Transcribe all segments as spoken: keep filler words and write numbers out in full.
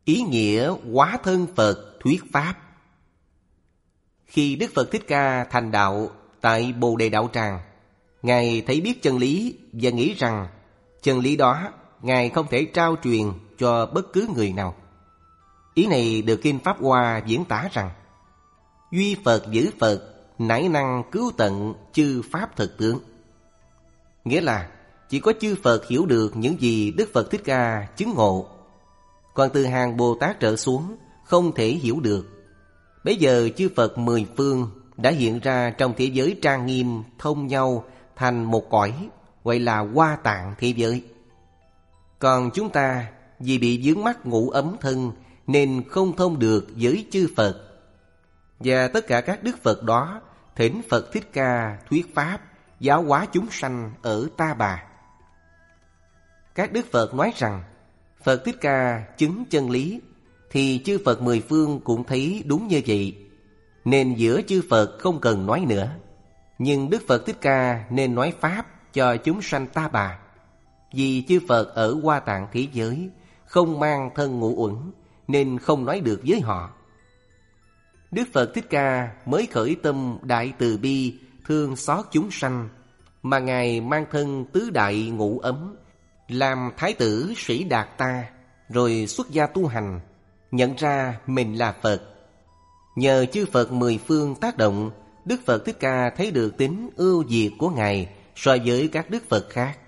Ý nghĩa hóa thân Phật thuyết Pháp. Khi Đức Phật Thích Ca thành đạo tại Bồ Đề Đạo Tràng, Ngài thấy biết chân lý và nghĩ rằng chân lý đó Ngài không thể trao truyền cho bất cứ người nào. Ý này được Kinh Pháp Hoa diễn tả rằng: duy Phật giữ Phật, nải năng cứu tận chư Pháp thực tướng. Nghĩa là chỉ có chư Phật hiểu được những gì Đức Phật Thích Ca chứng ngộ, còn từ hàng Bồ Tát trở xuống không thể hiểu được. Bây giờ chư Phật mười phương đã hiện ra trong thế giới trang nghiêm thông nhau thành một cõi, gọi là Hoa Tạng thế giới. Còn chúng ta vì bị vướng mắc ngũ ấm thân nên không thông được với chư Phật. Và tất cả các Đức Phật đó thỉnh Phật Thích Ca thuyết Pháp, giáo hóa chúng sanh ở Ta Bà. Các Đức Phật nói rằng Phật Thích Ca chứng chân lý, thì chư Phật mười phương cũng thấy đúng như vậy, nên giữa chư Phật không cần nói nữa. Nhưng Đức Phật Thích Ca nên nói Pháp cho chúng sanh Ta Bà, vì chư Phật ở Hoa Tạng thế giới không mang thân ngũ uẩn nên không nói được với họ. Đức Phật Thích Ca mới khởi tâm đại từ bi thương xót chúng sanh, mà Ngài mang thân tứ đại ngũ ấm, làm thái tử Sĩ Đạt Ta, rồi xuất gia tu hành, nhận ra mình là Phật. Nhờ chư Phật mười phương tác động, Đức Phật Thích Ca thấy được tính ưu việt của Ngài so với các Đức Phật khác.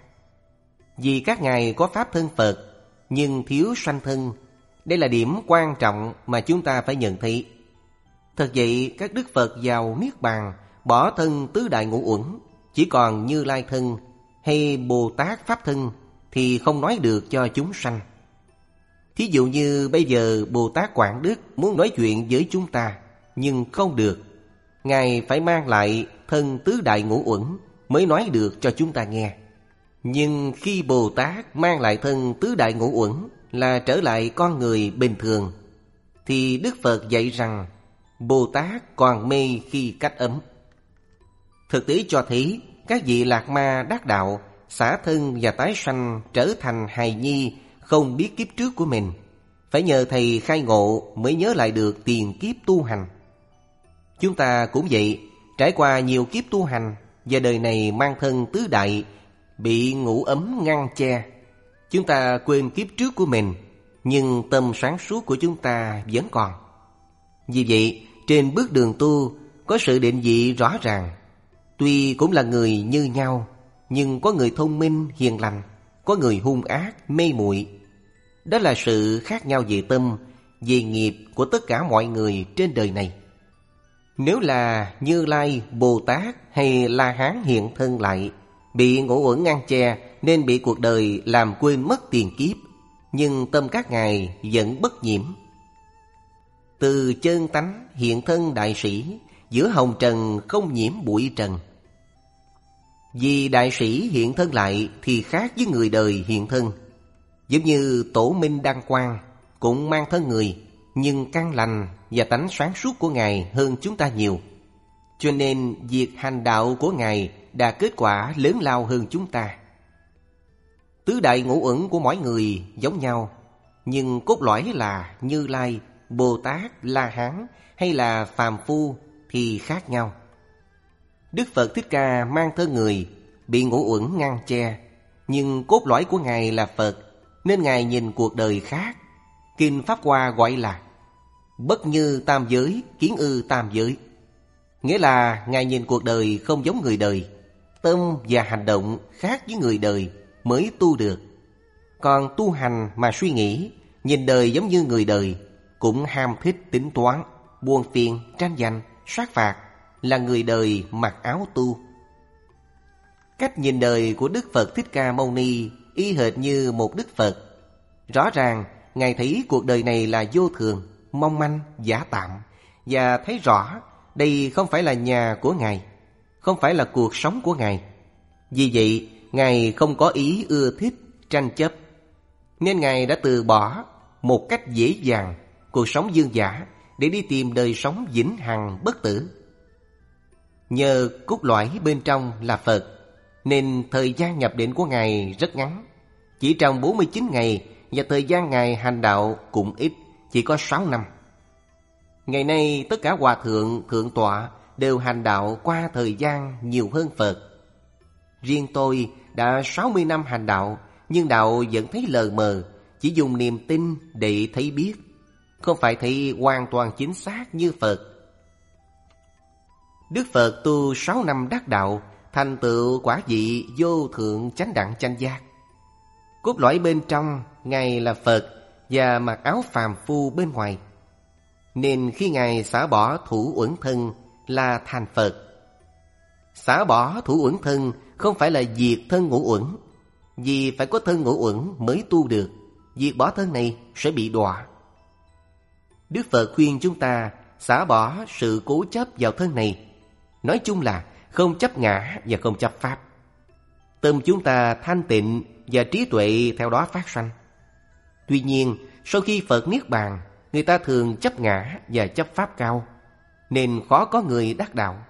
Vì các Ngài có Pháp thân Phật, nhưng thiếu sanh thân. Đây là điểm quan trọng mà chúng ta phải nhận thấy. Thật vậy, các Đức Phật vào Niết Bàn, bỏ thân tứ đại ngũ uẩn, chỉ còn Như Lai thân hay Bồ Tát Pháp thân, thì không nói được cho chúng sanh. Thí dụ như bây giờ Bồ Tát Quảng Đức muốn nói chuyện với chúng ta, nhưng không được. Ngài phải mang lại thân tứ đại ngũ uẩn mới nói được cho chúng ta nghe. Nhưng khi Bồ Tát mang lại thân tứ đại ngũ uẩn là trở lại con người bình thường, thì Đức Phật dạy rằng Bồ Tát còn mê khi cách ấm. Thực tế cho thấy các vị lạc ma đắc đạo xả thân và tái sanh trở thành hài nhi, không biết kiếp trước của mình, phải nhờ thầy khai ngộ mới nhớ lại được tiền kiếp tu hành. Chúng ta cũng vậy, trải qua nhiều kiếp tu hành, và đời này mang thân tứ đại bị ngũ ấm ngăn che. Chúng ta quên kiếp trước của mình, nhưng tâm sáng suốt của chúng ta vẫn còn. Vì vậy, trên bước đường tu có sự định vị rõ ràng. Tuy cũng là người như nhau, nhưng có người thông minh hiền lành, có người hung ác mê muội. Đó là sự khác nhau về tâm, về nghiệp của tất cả mọi người trên đời này. Nếu là Như Lai, Bồ Tát hay La Hán hiện thân lại, bị ngũ uẩn ngăn che nên bị cuộc đời làm quên mất tiền kiếp, nhưng tâm các ngài vẫn bất nhiễm. Từ chân tánh hiện thân đại sĩ, giữa hồng trần không nhiễm bụi trần. Vì đại sĩ hiện thân lại thì khác với người đời hiện thân. Giống như Tổ Minh Đăng Quang cũng mang thân người, nhưng căn lành và tánh sáng suốt của Ngài hơn chúng ta nhiều. Cho nên việc hành đạo của Ngài đạt kết quả lớn lao hơn chúng ta. Tứ đại ngũ uẩn của mỗi người giống nhau, nhưng cốt lõi là Như Lai, Bồ Tát, La Hán hay là phàm phu thì khác nhau. Đức Phật Thích Ca mang thân người, bị ngũ uẩn ngăn che, nhưng cốt lõi của Ngài là Phật, nên Ngài nhìn cuộc đời khác. Kinh Pháp Hoa gọi là bất như tam giới, kiến ư tam giới. Nghĩa là Ngài nhìn cuộc đời không giống người đời, tâm và hành động khác với người đời mới tu được. Còn tu hành mà suy nghĩ, nhìn đời giống như người đời, cũng ham thích tính toán, buồn phiền, tranh giành, sát phạt, là người đời mặc áo tu. Cách nhìn đời của Đức Phật Thích Ca Mâu Ni y hệt như một Đức Phật. Rõ ràng Ngài thấy cuộc đời này là vô thường, mong manh, giả tạm, và thấy rõ đây không phải là nhà của Ngài, không phải là cuộc sống của Ngài. Vì vậy Ngài không có ý ưa thích, tranh chấp, nên Ngài đã từ bỏ một cách dễ dàng cuộc sống dương dã để đi tìm đời sống vĩnh hằng bất tử. Nhờ cốt lõi bên trong là Phật, nên thời gian nhập định của Ngài rất ngắn, chỉ trong bốn mươi chín ngày, và thời gian Ngài hành đạo cũng ít, chỉ có sáu năm. Ngày nay tất cả hòa thượng, thượng tọa đều hành đạo qua thời gian nhiều hơn Phật. Riêng tôi đã sáu mươi năm hành đạo, nhưng đạo vẫn thấy lờ mờ, chỉ dùng niềm tin để thấy biết, không phải thấy hoàn toàn chính xác như Phật. Đức Phật tu sáu năm đắc đạo, thành tựu quả vị vô thượng chánh đẳng chánh giác. Cốt lõi bên trong, Ngài là Phật và mặc áo phàm phu bên ngoài. Nên khi Ngài xả bỏ thủ uẩn thân là thành Phật. Xả bỏ thủ uẩn thân không phải là diệt thân ngũ uẩn, vì phải có thân ngũ uẩn mới tu được. Diệt bỏ thân này sẽ bị đọa. Đức Phật khuyên chúng ta xả bỏ sự cố chấp vào thân này. Nói chung là không chấp ngã và không chấp pháp. Tâm chúng ta thanh tịnh và trí tuệ theo đó phát sanh. Tuy nhiên, sau khi Phật niết bàn, người ta thường chấp ngã và chấp pháp cao, nên khó có người đắc đạo.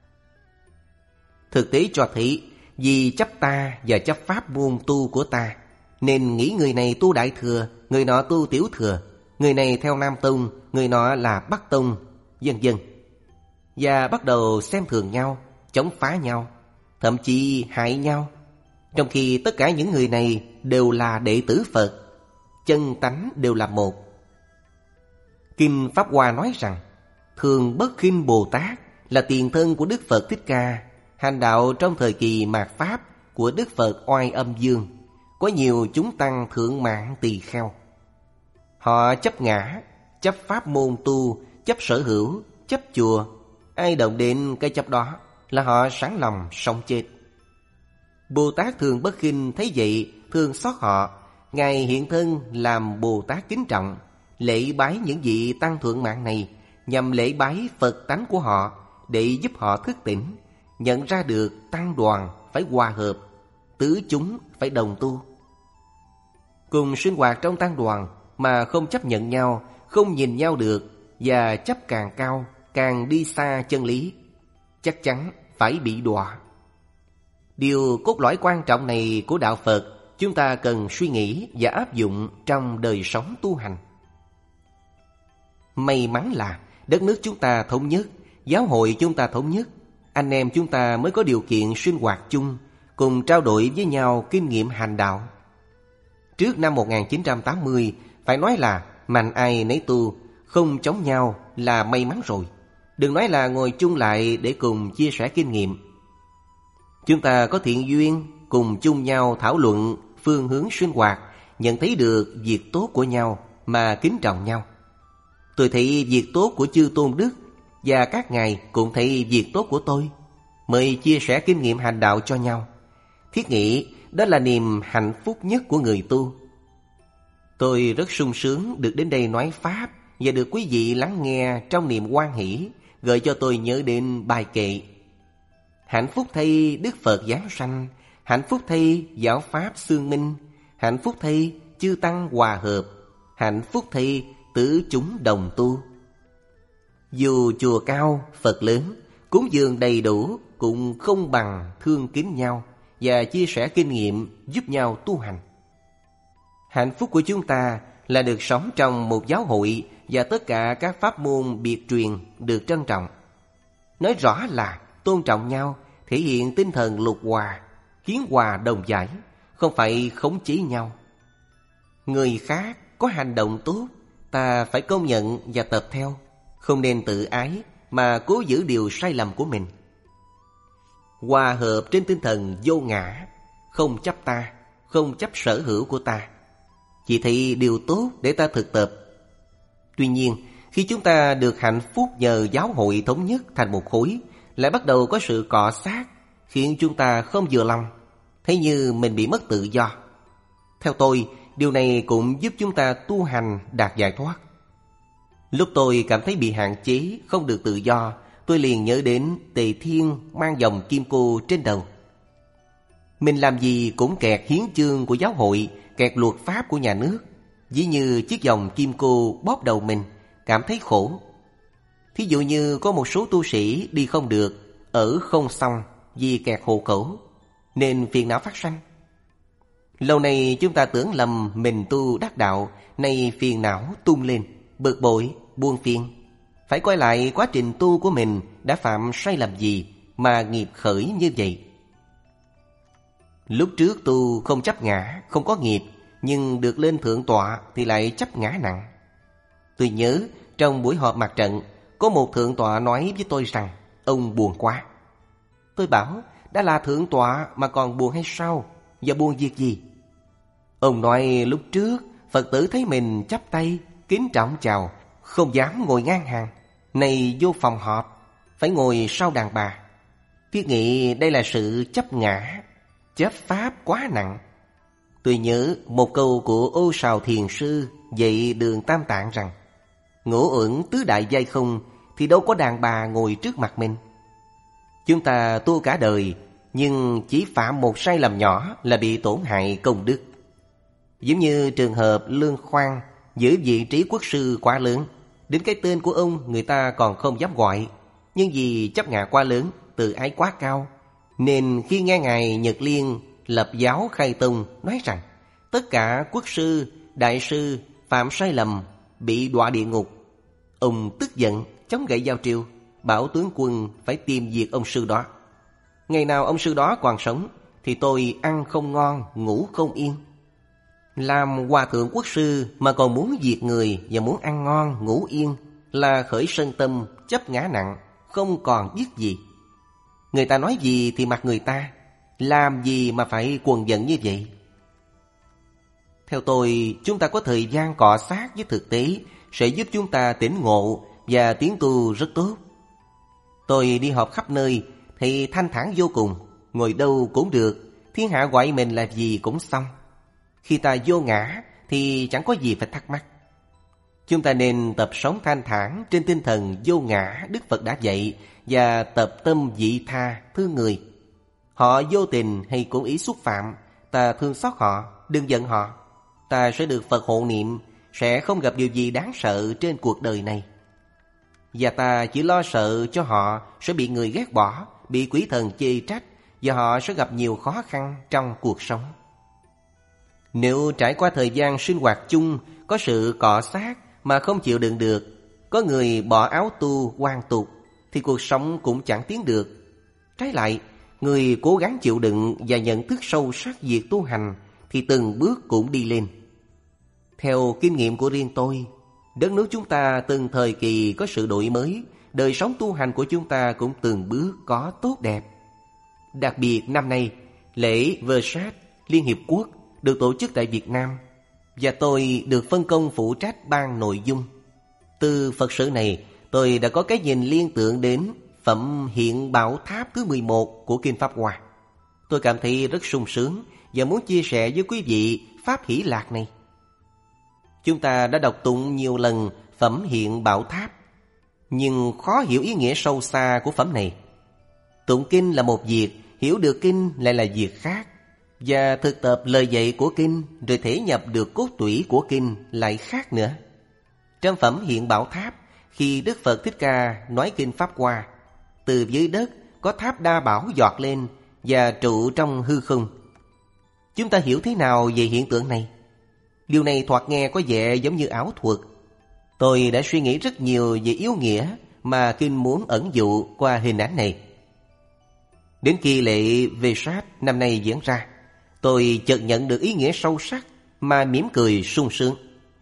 Thực tế cho thấy, vì chấp ta và chấp pháp môn tu của ta, nên nghĩ người này tu Đại Thừa, người nọ tu Tiểu Thừa, người này theo Nam Tông, người nọ là Bắc Tông, vân vân. Và bắt đầu xem thường nhau, chống phá nhau, thậm chí hại nhau. Trong khi tất cả những người này đều là đệ tử Phật, chân tánh đều là một. Kinh Pháp Hoa nói rằng, Thường Bất Khinh Bồ Tát là tiền thân của Đức Phật Thích Ca, hành đạo trong thời kỳ mạt Pháp của Đức Phật Oai Âm Dương. Có nhiều chúng tăng thượng mạng tỳ kheo. Họ chấp ngã, chấp pháp môn tu, chấp sở hữu, chấp chùa. Ai động đến cái chấp đó là họ sẵn lòng sống chết. Bồ Tát Thường Bất Khinh thấy vậy, thương xót họ. Ngài hiện thân làm Bồ Tát kính trọng, lễ bái những vị tăng thượng mạng này, nhằm lễ bái Phật tánh của họ, để giúp họ thức tỉnh, nhận ra được tăng đoàn phải hòa hợp, tứ chúng phải đồng tu. Cùng sinh hoạt trong tăng đoàn mà không chấp nhận nhau, không nhìn nhau được, và chấp càng cao, càng đi xa chân lý, chắc chắn phải bị đọa. Điều cốt lõi quan trọng này của đạo Phật chúng ta cần suy nghĩ và áp dụng trong đời sống tu hành. May mắn là đất nước chúng ta thống nhất, giáo hội chúng ta thống nhất, anh em chúng ta mới có điều kiện sinh hoạt chung, cùng trao đổi với nhau kinh nghiệm hành đạo. Trước năm một nghìn chín trăm tám mươi, phải nói là mạnh ai nấy tu, không chống nhau là may mắn rồi. Đừng nói là ngồi chung lại để cùng chia sẻ kinh nghiệm. Chúng ta có thiện duyên, cùng chung nhau thảo luận phương hướng sinh hoạt, nhận thấy được việc tốt của nhau mà kính trọng nhau. Tôi thấy việc tốt của chư Tôn Đức, và các ngài cũng thấy việc tốt của tôi, mới chia sẻ kinh nghiệm hành đạo cho nhau. Thiết nghĩ đó là niềm hạnh phúc nhất của người tu. Tôi rất sung sướng được đến đây nói Pháp, và được quý vị lắng nghe trong niềm hoan hỷ, gợi cho tôi nhớ đến bài kệ: hạnh phúc thay Đức Phật giáng sanh, hạnh phúc thay giáo Pháp xương minh, hạnh phúc thay chư Tăng hòa hợp, hạnh phúc thay tứ chúng đồng tu. Dù chùa cao, Phật lớn, cúng dường đầy đủ cũng không bằng thương kính nhau và chia sẻ kinh nghiệm giúp nhau tu hành. Hạnh phúc của chúng ta là được sống trong một giáo hội và tất cả các pháp môn biệt truyền được trân trọng. Nói rõ là tôn trọng nhau, thể hiện tinh thần lục hòa, hiến hòa đồng giải, không phải khống chế nhau. Người khác có hành động tốt, ta phải công nhận và tập theo, không nên tự ái mà cố giữ điều sai lầm của mình. Hòa hợp trên tinh thần vô ngã, không chấp ta, không chấp sở hữu của ta, chỉ thấy điều tốt để ta thực tập. Tuy nhiên, khi chúng ta được hạnh phúc nhờ giáo hội thống nhất thành một khối, lại bắt đầu có sự cọ xát, khiến chúng ta không vừa lòng, thấy như mình bị mất tự do. Theo tôi, điều này cũng giúp chúng ta tu hành đạt giải thoát. Lúc tôi cảm thấy bị hạn chế, không được tự do, tôi liền nhớ đến Tề Thiên mang vòng kim cô trên đầu. Mình làm gì cũng kẹt hiến chương của giáo hội, kẹt luật pháp của nhà nước, ví như chiếc vòng kim cô bóp đầu mình, cảm thấy khổ. Thí dụ như có một số tu sĩ đi không được, ở không xong vì kẹt hộ khẩu, nên phiền não phát sanh. Lâu nay chúng ta tưởng lầm mình tu đắc đạo, nay phiền não tung lên. bực bội, buồn phiền. Phải coi lại quá trình tu của mình đã phạm sai lầm gì mà nghiệp khởi như vậy. Lúc trước tu không chấp ngã, không có nghiệp, nhưng được lên thượng tọa thì lại chấp ngã nặng. Tôi nhớ trong buổi họp mặt trận, có một thượng tọa nói với tôi rằng ông buồn quá. Tôi bảo, đã là thượng tọa mà còn buồn hay sao? Và buồn việc gì? Ông nói lúc trước Phật tử thấy mình chắp tay, kính trọng chào, không dám ngồi ngang hàng. Này vô phòng họp, phải ngồi sau đàn bà. Thiết nghĩ đây là sự chấp ngã, chấp pháp quá nặng. Tôi nhớ một câu của Ô Sào Thiền Sư dạy Đường Tam Tạng rằng ngũ uẩn tứ đại giai không thì đâu có đàn bà ngồi trước mặt mình. Chúng ta tu cả đời, nhưng chỉ phạm một sai lầm nhỏ là bị tổn hại công đức. Giống như trường hợp Lương Khoan giữ vị trí quốc sư quá lớn, đến cái tên của ông người ta còn không dám gọi. Nhưng vì chấp ngã quá lớn, tự ái quá cao, nên khi nghe Ngài Nhật Liên lập giáo khai tông nói rằng tất cả quốc sư, đại sư phạm sai lầm bị đọa địa ngục, ông tức giận chống gậy giao triều, bảo tướng quân phải tìm diệt ông sư đó. Ngày nào ông sư đó còn sống thì tôi ăn không ngon, ngủ không yên. Làm hòa thượng quốc sư mà còn muốn diệt người và muốn ăn ngon, ngủ yên là khởi sân tâm chấp ngã nặng, không còn biết gì. Người ta nói gì thì mặc người ta, làm gì mà phải quần giận như vậy? Theo tôi, chúng ta có thời gian cọ sát với thực tế sẽ giúp chúng ta tỉnh ngộ và tiến tu rất tốt. Tôi đi họp khắp nơi thì thanh thản vô cùng, ngồi đâu cũng được, thiên hạ gọi mình là gì cũng xong. Khi ta vô ngã thì chẳng có gì phải thắc mắc. Chúng ta nên tập sống thanh thản trên tinh thần vô ngã Đức Phật đã dạy và tập tâm vị tha thương người. Họ vô tình hay cố ý xúc phạm, ta thương xót họ, đừng giận họ. Ta sẽ được Phật hộ niệm, sẽ không gặp điều gì đáng sợ trên cuộc đời này. Và ta chỉ lo sợ cho họ sẽ bị người ghét bỏ, bị quỷ thần chê trách, và họ sẽ gặp nhiều khó khăn trong cuộc sống. Nếu trải qua thời gian sinh hoạt chung, có sự cọ sát mà không chịu đựng được, có người bỏ áo tu hoàn tục, thì cuộc sống cũng chẳng tiến được. Trái lại, người cố gắng chịu đựng và nhận thức sâu sắc việc tu hành thì từng bước cũng đi lên. Theo kinh nghiệm của riêng tôi, đất nước chúng ta từng thời kỳ có sự đổi mới, đời sống tu hành của chúng ta cũng từng bước có tốt đẹp. Đặc biệt năm nay, lễ Versat Liên Hiệp Quốc được tổ chức tại Việt Nam, và tôi được phân công phụ trách ban nội dung. Từ Phật sự này, tôi đã có cái nhìn liên tưởng đến Phẩm Hiện Bảo Tháp thứ mười một của Kinh Pháp Hoa. Tôi cảm thấy rất sung sướng và muốn chia sẻ với quý vị Pháp hỷ lạc này. Chúng ta đã đọc tụng nhiều lần Phẩm Hiện Bảo Tháp, nhưng khó hiểu ý nghĩa sâu xa của phẩm này. Tụng kinh là một việc, hiểu được kinh lại là việc khác. Và thực tập lời dạy của kinh rồi thể nhập được cốt tủy của kinh lại khác nữa. Trong Phẩm Hiện Bảo Tháp, khi Đức Phật Thích Ca nói kinh Pháp Hoa, từ dưới đất có tháp đa bảo giọt lên và trụ trong hư không. Chúng ta hiểu thế nào về hiện tượng này? Điều này thoạt nghe có vẻ giống như ảo thuật. Tôi đã suy nghĩ rất nhiều về yếu nghĩa mà kinh muốn ẩn dụ qua hình ảnh này. Đến khi lễ Vesak năm nay diễn ra, tôi chợt nhận được ý nghĩa sâu sắc mà mỉm cười sung sướng.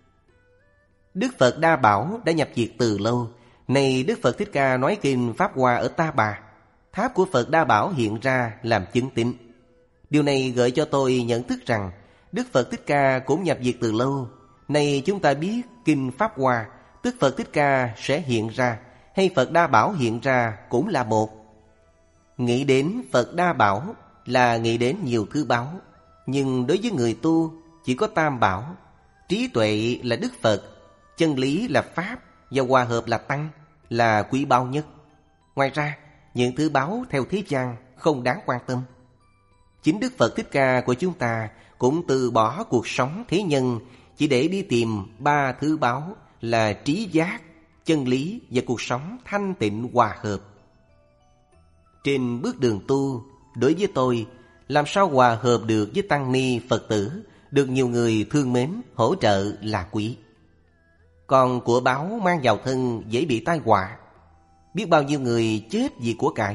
Đức Phật Đa Bảo đã nhập diệt từ lâu. Nay Đức Phật Thích Ca nói kinh Pháp Hoa ở Ta Bà, tháp của Phật Đa Bảo hiện ra làm chứng tín. Điều này gợi cho tôi nhận thức rằng Đức Phật Thích Ca cũng nhập diệt từ lâu. Nay chúng ta biết kinh Pháp Hoa, tức Phật Thích Ca sẽ hiện ra hay Phật Đa Bảo hiện ra cũng là một. Nghĩ đến Phật Đa Bảo là nghĩ đến nhiều thứ báu, nhưng đối với người tu chỉ có tam bảo. Trí tuệ là Đức Phật, chân lý là Pháp và hòa hợp là Tăng, là quý báu nhất. Ngoài ra, những thứ báu theo thế gian không đáng quan tâm. Chính Đức Phật Thích Ca của chúng ta cũng từ bỏ cuộc sống thế nhân chỉ để đi tìm ba thứ báu là trí giác, chân lý và cuộc sống thanh tịnh hòa hợp. Trên bước đường tu, đối với tôi, làm sao hòa hợp được với tăng ni Phật tử, được nhiều người thương mến, hỗ trợ là quý. Còn của báo mang vào thân dễ bị tai họa. Biết bao nhiêu người chết vì của cải.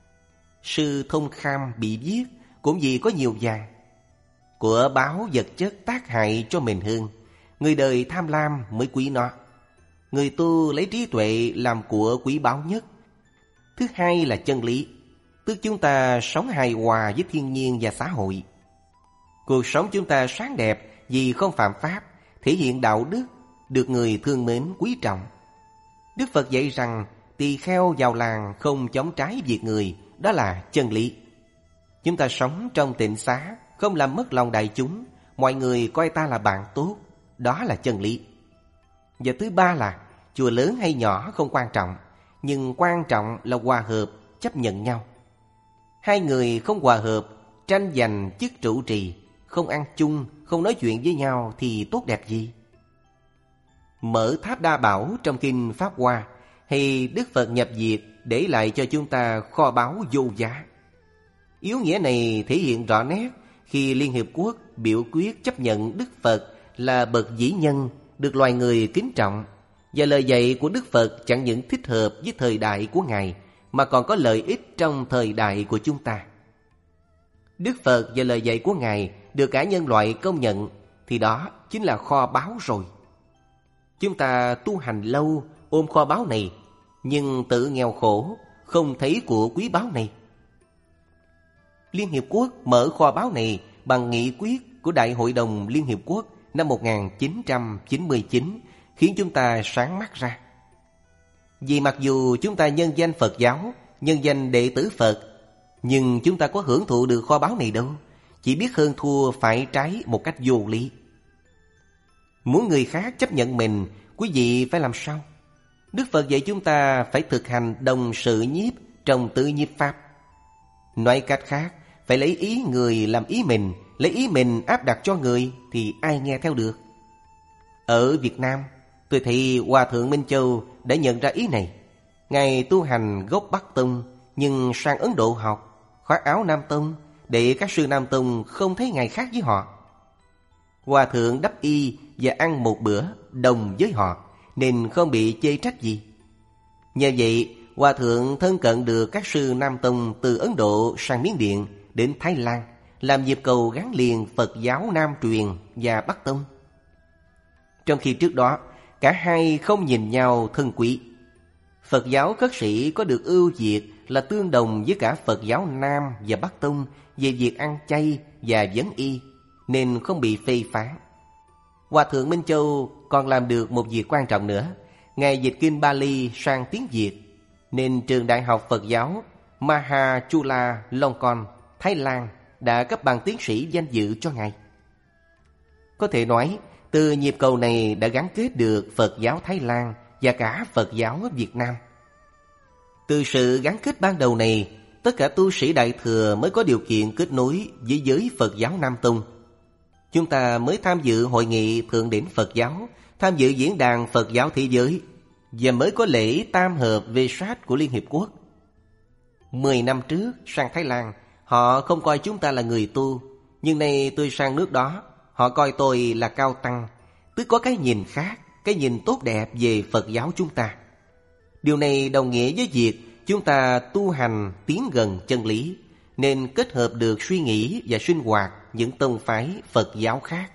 Sư Thông Kham bị giết cũng vì có nhiều vàng. Của báo vật chất tác hại cho mình hơn. Người đời tham lam mới quý nó. Người tu lấy trí tuệ làm của quý báu nhất. Thứ hai là chân lý, tức chúng ta sống hài hòa với thiên nhiên và xã hội. Cuộc sống chúng ta sáng đẹp vì không phạm pháp, thể hiện đạo đức, được người thương mến quý trọng. Đức Phật dạy rằng tỳ kheo vào làng không chống trái việc người, đó là chân lý. Chúng ta sống trong tịnh xá, không làm mất lòng đại chúng, mọi người coi ta là bạn tốt, đó là chân lý. Và thứ ba là chùa lớn hay nhỏ không quan trọng, nhưng quan trọng là hòa hợp, chấp nhận nhau. Hai người không hòa hợp, tranh giành chức trụ trì, không ăn chung, không nói chuyện với nhau thì tốt đẹp gì? Mở tháp Đa Bảo trong kinh Pháp Hoa, hay Đức Phật nhập diệt để lại cho chúng ta kho báu vô giá. Yếu nghĩa này thể hiện rõ nét khi Liên Hiệp Quốc biểu quyết chấp nhận Đức Phật là bậc vĩ nhân, được loài người kính trọng, và lời dạy của Đức Phật chẳng những thích hợp với thời đại của Ngài, mà còn có lợi ích trong thời đại của chúng ta. Đức Phật và lời dạy của Ngài được cả nhân loại công nhận, thì đó chính là kho báu rồi. Chúng ta tu hành lâu, ôm kho báu này, nhưng tự nghèo khổ, không thấy của quý báu này. Liên Hiệp Quốc mở kho báu này bằng nghị quyết của Đại hội đồng Liên Hiệp Quốc năm một nghìn chín trăm chín mươi chín, khiến chúng ta sáng mắt ra. Vì mặc dù chúng ta nhân danh Phật giáo, nhân danh đệ tử Phật, nhưng chúng ta có hưởng thụ được kho báu này đâu, chỉ biết hơn thua phải trái một cách vô lý. Muốn người khác chấp nhận mình, quý vị phải làm sao? Đức Phật dạy chúng ta phải thực hành đồng sự nhiếp trong tự nhiếp pháp. Nói cách khác, phải lấy ý người làm ý mình, lấy ý mình áp đặt cho người thì ai nghe theo được. Ở Việt Nam, tôi thấy Hòa Thượng Minh Châu đã nhận ra ý này. Ngài tu hành gốc Bắc Tông, nhưng sang Ấn Độ học, khoác áo Nam Tông, để các sư Nam Tông không thấy Ngài khác với họ. Hòa Thượng đắp y và ăn một bữa đồng với họ, nên không bị chê trách gì. Nhờ vậy, Hòa Thượng thân cận được các sư Nam Tông từ Ấn Độ sang Miến Điện đến Thái Lan, làm nhịp cầu gắn liền Phật giáo Nam truyền và Bắc Tông. Trong khi trước đó, cả hai không nhìn nhau thân quý. Phật giáo khất sĩ có được ưu việt là tương đồng với cả Phật giáo Nam và Bắc Tông về việc ăn chay và vấn y, nên không bị phê phán. Hòa Thượng Minh Châu còn làm được một việc quan trọng nữa. Ngài dịch kinh Bali sang tiếng Việt, nên trường Đại học Phật giáo Mahachula-Longkorn, Thái Lan đã cấp bằng tiến sĩ danh dự cho Ngài. Có thể nói, từ nhịp cầu này đã gắn kết được Phật giáo Thái Lan và cả Phật giáo Việt Nam. Từ sự gắn kết ban đầu này, tất cả tu sĩ Đại Thừa mới có điều kiện kết nối với giới Phật giáo Nam Tông. Chúng ta mới tham dự hội nghị thượng đỉnh Phật giáo, tham dự diễn đàn Phật giáo thế giới, và mới có lễ tam hợp về sát của Liên Hiệp Quốc. Mười năm trước sang Thái Lan, họ không coi chúng ta là người tu, nhưng nay tôi sang nước đó, họ coi tôi là cao tăng, tức có cái nhìn khác, cái nhìn tốt đẹp về Phật giáo chúng ta. Điều này đồng nghĩa với việc chúng ta tu hành tiến gần chân lý, nên kết hợp được suy nghĩ và sinh hoạt những tông phái Phật giáo khác.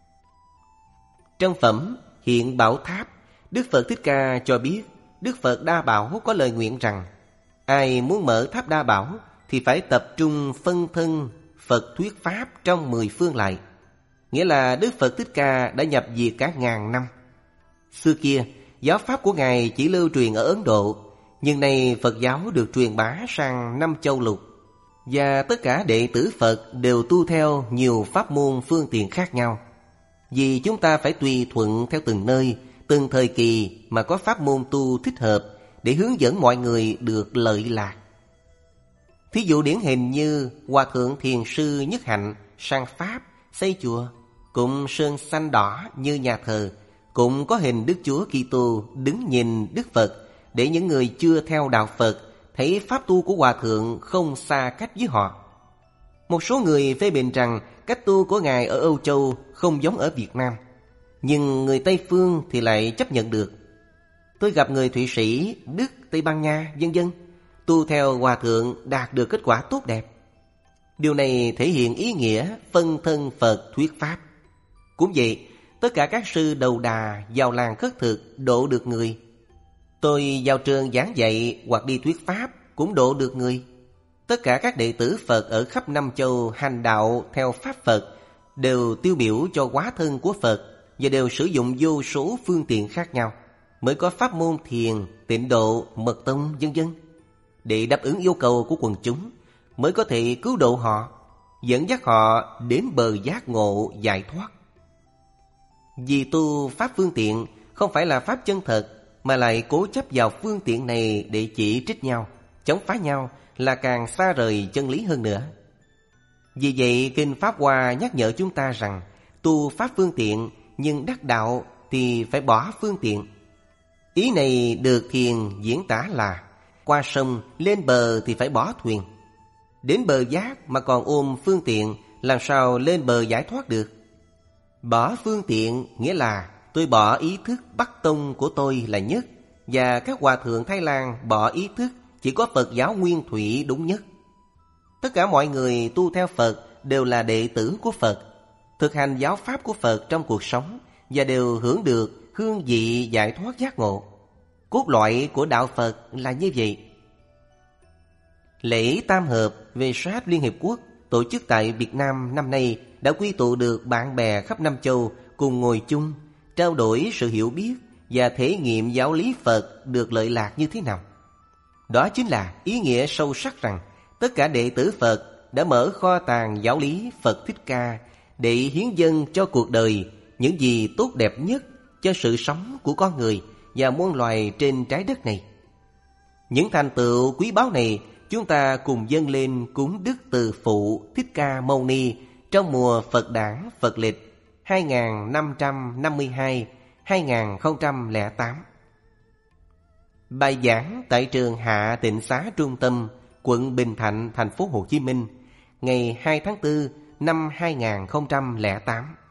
Trong phẩm Hiện Bảo Tháp, Đức Phật Thích Ca cho biết Đức Phật Đa Bảo có lời nguyện rằng ai muốn mở tháp Đa Bảo thì phải tập trung phân thân Phật thuyết Pháp trong mười phương lại. Nghĩa là Đức Phật Thích Ca đã nhập diệt cả ngàn năm. Xưa kia, giáo Pháp của Ngài chỉ lưu truyền ở Ấn Độ, nhưng nay Phật giáo được truyền bá sang năm châu lục, và tất cả đệ tử Phật đều tu theo nhiều pháp môn phương tiện khác nhau. Vì chúng ta phải tùy thuận theo từng nơi, từng thời kỳ mà có pháp môn tu thích hợp để hướng dẫn mọi người được lợi lạc. Thí dụ điển hình như Hòa Thượng Thiền Sư Nhất Hạnh sang Pháp xây chùa, cũng sơn xanh đỏ như nhà thờ, cũng có hình Đức Chúa Kitô đứng nhìn Đức Phật, để những người chưa theo đạo Phật thấy pháp tu của Hòa Thượng không xa cách với họ. Một số người phê bình rằng cách tu của Ngài ở Âu Châu không giống ở Việt Nam, nhưng người Tây Phương thì lại chấp nhận được. Tôi gặp người Thụy Sĩ, Đức, Tây Ban Nha, vân vân tu theo Hòa Thượng đạt được kết quả tốt đẹp. Điều này thể hiện ý nghĩa phân thân Phật thuyết Pháp. Cũng vậy, tất cả các sư đầu đà vào làng khất thực độ được người. Tôi vào trường giảng dạy hoặc đi thuyết Pháp cũng độ được người. Tất cả các đệ tử Phật ở khắp năm châu hành đạo theo Pháp Phật đều tiêu biểu cho hóa thân của Phật và đều sử dụng vô số phương tiện khác nhau mới có pháp môn thiền, tịnh độ, mật tông, vân vân để đáp ứng yêu cầu của quần chúng, mới có thể cứu độ họ, dẫn dắt họ đến bờ giác ngộ giải thoát. Vì tu pháp phương tiện không phải là pháp chân thật, mà lại cố chấp vào phương tiện này để chỉ trích nhau, chống phá nhau, là càng xa rời chân lý hơn nữa. Vì vậy Kinh Pháp Hoa nhắc nhở chúng ta rằng tu pháp phương tiện nhưng đắc đạo thì phải bỏ phương tiện. Ý này được Thiền diễn tả là qua sông lên bờ thì phải bỏ thuyền. Đến bờ giác mà còn ôm phương tiện, làm sao lên bờ giải thoát được? Bỏ phương tiện nghĩa là tôi bỏ ý thức Bắc Tông của tôi là nhất, và các hòa thượng Thái Lan bỏ ý thức chỉ có Phật giáo Nguyên Thủy đúng nhất. Tất cả mọi người tu theo Phật đều là đệ tử của Phật, thực hành giáo pháp của Phật trong cuộc sống và đều hưởng được hương vị giải thoát giác ngộ. Cốt lõi của đạo Phật là như vậy. Lễ Tam Hợp về sát Liên Hiệp Quốc tổ chức tại Việt Nam năm nay đã quy tụ được bạn bè khắp năm châu cùng ngồi chung, trao đổi sự hiểu biết và thể nghiệm giáo lý Phật được lợi lạc như thế nào. Đó chính là ý nghĩa sâu sắc rằng tất cả đệ tử Phật đã mở kho tàng giáo lý Phật Thích Ca để hiến dâng cho cuộc đời những gì tốt đẹp nhất cho sự sống của con người và muôn loài trên trái đất này. Những thành tựu quý báu này chúng ta cùng dâng lên cúng Đức Từ Phụ Thích Ca Mâu Ni trong mùa Phật đản Phật lịch hai nghìn năm trăm năm mươi hai đến hai nghìn không trăm lẻ tám. Bài giảng tại trường Hạ Tịnh Xá Trung Tâm, quận Bình Thạnh, thành phố Hồ Chí Minh, ngày hai tháng tư năm hai nghìn không trăm lẻ tám.